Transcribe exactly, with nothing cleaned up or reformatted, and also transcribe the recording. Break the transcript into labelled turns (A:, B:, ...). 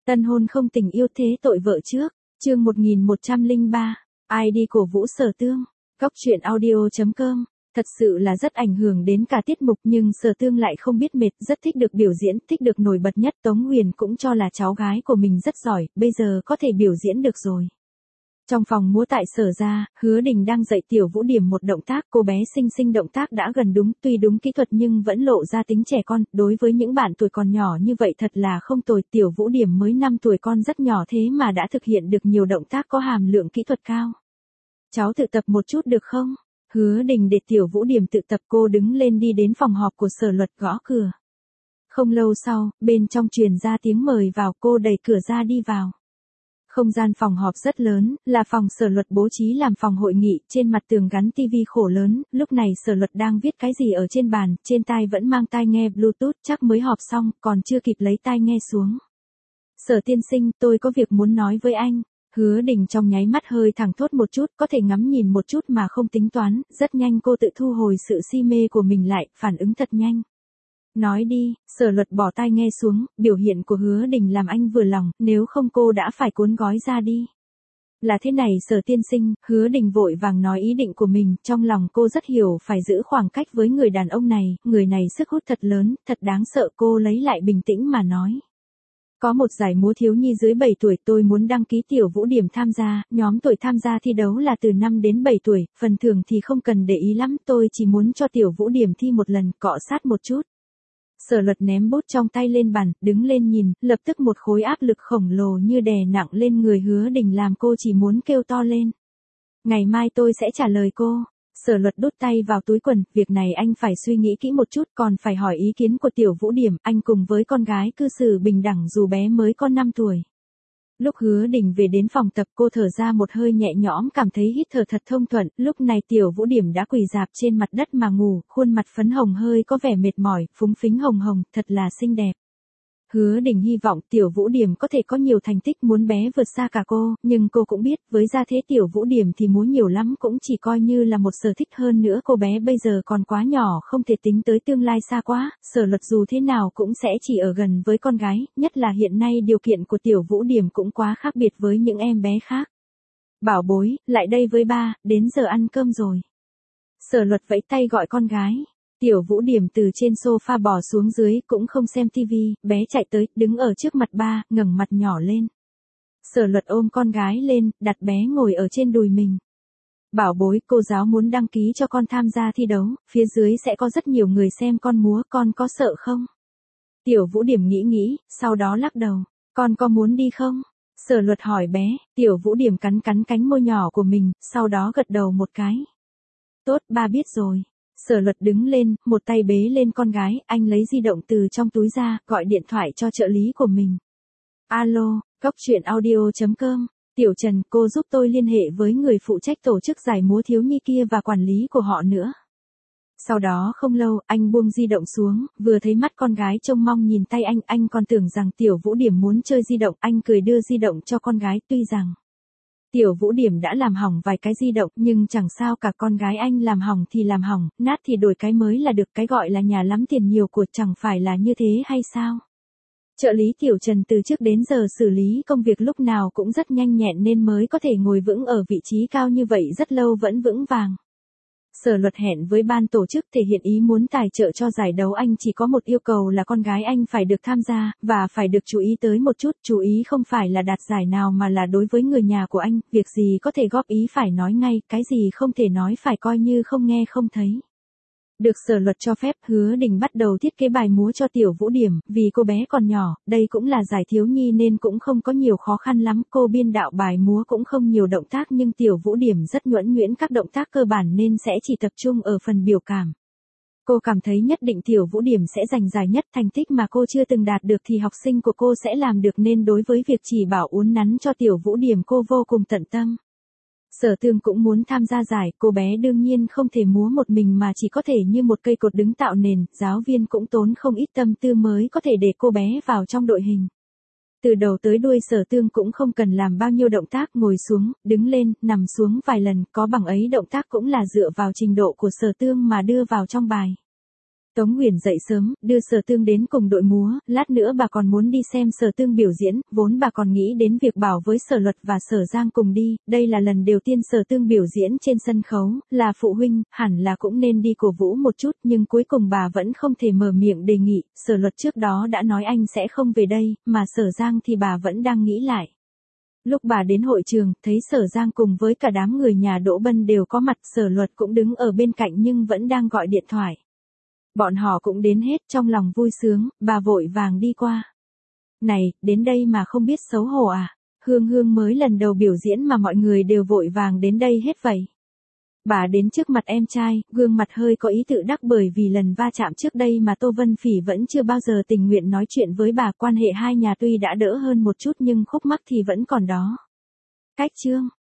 A: Tân hôn không tình yêu thế tội vợ trước, chương một nghìn một trăm lẻ ba, ai đi cổ vũ Sở Tương, góc truyện audio chấm com. Thật sự là rất ảnh hưởng đến cả tiết mục nhưng Sở Tương lại không biết mệt, rất thích được biểu diễn, thích được nổi bật nhất. Tống Huyền cũng cho là cháu gái của mình rất giỏi, bây giờ có thể biểu diễn được rồi. Trong phòng múa tại Sở gia, Hứa Đình đang dạy Tiểu Vũ Điểm một động tác, cô bé xinh xinh động tác đã gần đúng, tuy đúng kỹ thuật nhưng vẫn lộ ra tính trẻ con, đối với những bạn tuổi còn nhỏ như vậy thật là không tồi. Tiểu Vũ Điểm mới năm tuổi con rất nhỏ thế mà đã thực hiện được nhiều động tác có hàm lượng kỹ thuật cao. Cháu tự tập một chút được không? Hứa Đình để Tiểu Vũ Điểm tự tập, cô đứng lên đi đến phòng họp của Sở Luật gõ cửa. Không lâu sau, bên trong truyền ra tiếng mời vào, cô đẩy cửa ra đi vào. Không gian phòng họp rất lớn, là phòng Sở Luật bố trí làm phòng hội nghị, trên mặt tường gắn tivi khổ lớn, lúc này Sở Luật đang viết cái gì ở trên bàn, trên tai vẫn mang tai nghe Bluetooth, chắc mới họp xong, còn chưa kịp lấy tai nghe xuống. Sở tiên sinh, tôi có việc muốn nói với anh. Hứa Đình trong nháy mắt hơi thẳng thốt một chút, có thể ngắm nhìn một chút mà không tính toán, rất nhanh cô tự thu hồi sự si mê của mình lại, phản ứng thật nhanh. Nói đi, Sở Luật bỏ tai nghe xuống, biểu hiện của Hứa Đình làm anh vừa lòng, nếu không cô đã phải cuốn gói ra đi. Là thế này Sở tiên sinh, Hứa Đình vội vàng nói ý định của mình, trong lòng cô rất hiểu phải giữ khoảng cách với người đàn ông này, người này sức hút thật lớn, thật đáng sợ. Cô lấy lại bình tĩnh mà nói. Có một giải múa thiếu nhi dưới bảy tuổi, tôi muốn đăng ký Tiểu Vũ Điểm tham gia, nhóm tuổi tham gia thi đấu là từ năm đến bảy tuổi, phần thưởng thì không cần để ý lắm, tôi chỉ muốn cho Tiểu Vũ Điểm thi một lần, cọ sát một chút. Sở Luật ném bút trong tay lên bàn, đứng lên nhìn, lập tức một khối áp lực khổng lồ như đè nặng lên người Hứa Đình làm cô chỉ muốn kêu to lên. Ngày mai tôi sẽ trả lời cô. Sở Luật đút tay vào túi quần, việc này anh phải suy nghĩ kỹ một chút, còn phải hỏi ý kiến của Tiểu Vũ Điểm, anh cùng với con gái cư xử bình đẳng dù bé mới có năm tuổi. Lúc Hứa Đình về đến phòng tập, cô thở ra một hơi nhẹ nhõm, cảm thấy hít thở thật thông thuận, lúc này Tiểu Vũ Điểm đã quỳ rạp trên mặt đất mà ngủ, khuôn mặt phấn hồng hơi có vẻ mệt mỏi, phúng phính hồng hồng, thật là xinh đẹp. Hứa Đình hy vọng Tiểu Vũ Điểm có thể có nhiều thành tích, muốn bé vượt xa cả cô, nhưng cô cũng biết, với gia thế Tiểu Vũ Điểm thì múa nhiều lắm cũng chỉ coi như là một sở thích, hơn nữa cô bé bây giờ còn quá nhỏ, không thể tính tới tương lai xa quá. Sở Luật dù thế nào cũng sẽ chỉ ở gần với con gái, nhất là hiện nay điều kiện của Tiểu Vũ Điểm cũng quá khác biệt với những em bé khác. Bảo bối, lại đây với ba, đến giờ ăn cơm rồi. Sở Luật vẫy tay gọi con gái. Tiểu Vũ Điểm từ trên sofa bò xuống dưới, cũng không xem tivi, bé chạy tới, đứng ở trước mặt ba, ngẩng mặt nhỏ lên. Sở Luật ôm con gái lên, đặt bé ngồi ở trên đùi mình. Bảo bối, cô giáo muốn đăng ký cho con tham gia thi đấu, phía dưới sẽ có rất nhiều người xem con múa, con có sợ không? Tiểu Vũ Điểm nghĩ nghĩ, sau đó lắc đầu. Con có muốn đi không? Sở Luật hỏi bé. Tiểu Vũ Điểm cắn cắn cánh môi nhỏ của mình, sau đó gật đầu một cái. Tốt, ba biết rồi. Sở Luật đứng lên, một tay bế lên con gái, anh lấy di động từ trong túi ra, gọi điện thoại cho trợ lý của mình. Alo, góc truyện audio chấm com, Tiểu Trần, cô giúp tôi liên hệ với người phụ trách tổ chức giải múa thiếu nhi kia và quản lý của họ nữa. Sau đó không lâu, anh buông di động xuống, vừa thấy mắt con gái trông mong nhìn tay anh, anh còn tưởng rằng Tiểu Vũ Điểm muốn chơi di động, anh cười đưa di động cho con gái, tuy rằng Tiểu Vũ Điểm đã làm hỏng vài cái di động, nhưng chẳng sao cả, con gái anh làm hỏng thì làm hỏng, nát thì đổi cái mới là được, cái gọi là nhà lắm tiền nhiều của, chẳng phải là như thế hay sao? Trợ lý Tiểu Trần từ trước đến giờ xử lý công việc lúc nào cũng rất nhanh nhẹn nên mới có thể ngồi vững ở vị trí cao như vậy rất lâu vẫn vững vàng. Sở Luật hẹn với ban tổ chức thể hiện ý muốn tài trợ cho giải đấu, anh chỉ có một yêu cầu là con gái anh phải được tham gia, và phải được chú ý tới một chút, chú ý không phải là đạt giải nào mà là đối với người nhà của anh, việc gì có thể góp ý phải nói ngay, cái gì không thể nói phải coi như không nghe không thấy. Được Sở Luật cho phép, Hứa Đình bắt đầu thiết kế bài múa cho Tiểu Vũ Điểm, vì cô bé còn nhỏ, đây cũng là giải thiếu nhi nên cũng không có nhiều khó khăn lắm, cô biên đạo bài múa cũng không nhiều động tác nhưng Tiểu Vũ Điểm rất nhuần nhuyễn các động tác cơ bản nên sẽ chỉ tập trung ở phần biểu cảm. Cô cảm thấy nhất định Tiểu Vũ Điểm sẽ giành giải nhất, thành tích mà cô chưa từng đạt được thì học sinh của cô sẽ làm được nên đối với việc chỉ bảo uốn nắn cho Tiểu Vũ Điểm cô vô cùng tận tâm. Sở Tương cũng muốn tham gia giải, cô bé đương nhiên không thể múa một mình mà chỉ có thể như một cây cột đứng tạo nền, giáo viên cũng tốn không ít tâm tư mới có thể để cô bé vào trong đội hình. Từ đầu tới đuôi Sở Tương cũng không cần làm bao nhiêu động tác, ngồi xuống, đứng lên, nằm xuống vài lần, có bằng ấy động tác cũng là dựa vào trình độ của Sở Tương mà đưa vào trong bài. Tống Huyền dậy sớm, đưa Sở Tương đến cùng đội múa, lát nữa bà còn muốn đi xem Sở Tương biểu diễn, vốn bà còn nghĩ đến việc bảo với Sở Luật và Sở Giang cùng đi, đây là lần đầu tiên Sở Tương biểu diễn trên sân khấu, là phụ huynh, hẳn là cũng nên đi cổ vũ một chút, nhưng cuối cùng bà vẫn không thể mở miệng đề nghị, Sở Luật trước đó đã nói anh sẽ không về đây, mà Sở Giang thì bà vẫn đang nghĩ lại. Lúc bà đến hội trường, thấy Sở Giang cùng với cả đám người nhà Đỗ Bân đều có mặt, Sở Luật cũng đứng ở bên cạnh nhưng vẫn đang gọi điện thoại. Bọn họ cũng đến hết, trong lòng vui sướng, bà vội vàng đi qua. Này, đến đây mà không biết xấu hổ à? Hương Hương mới lần đầu biểu diễn mà mọi người đều vội vàng đến đây hết vậy. Bà đến trước mặt em trai, gương mặt hơi có ý tự đắc bởi vì lần va chạm trước đây mà Tô Vân Phỉ vẫn chưa bao giờ tình nguyện nói chuyện với bà. Quan hệ hai nhà tuy đã đỡ hơn một chút nhưng khúc mắc thì vẫn còn đó. Cách chương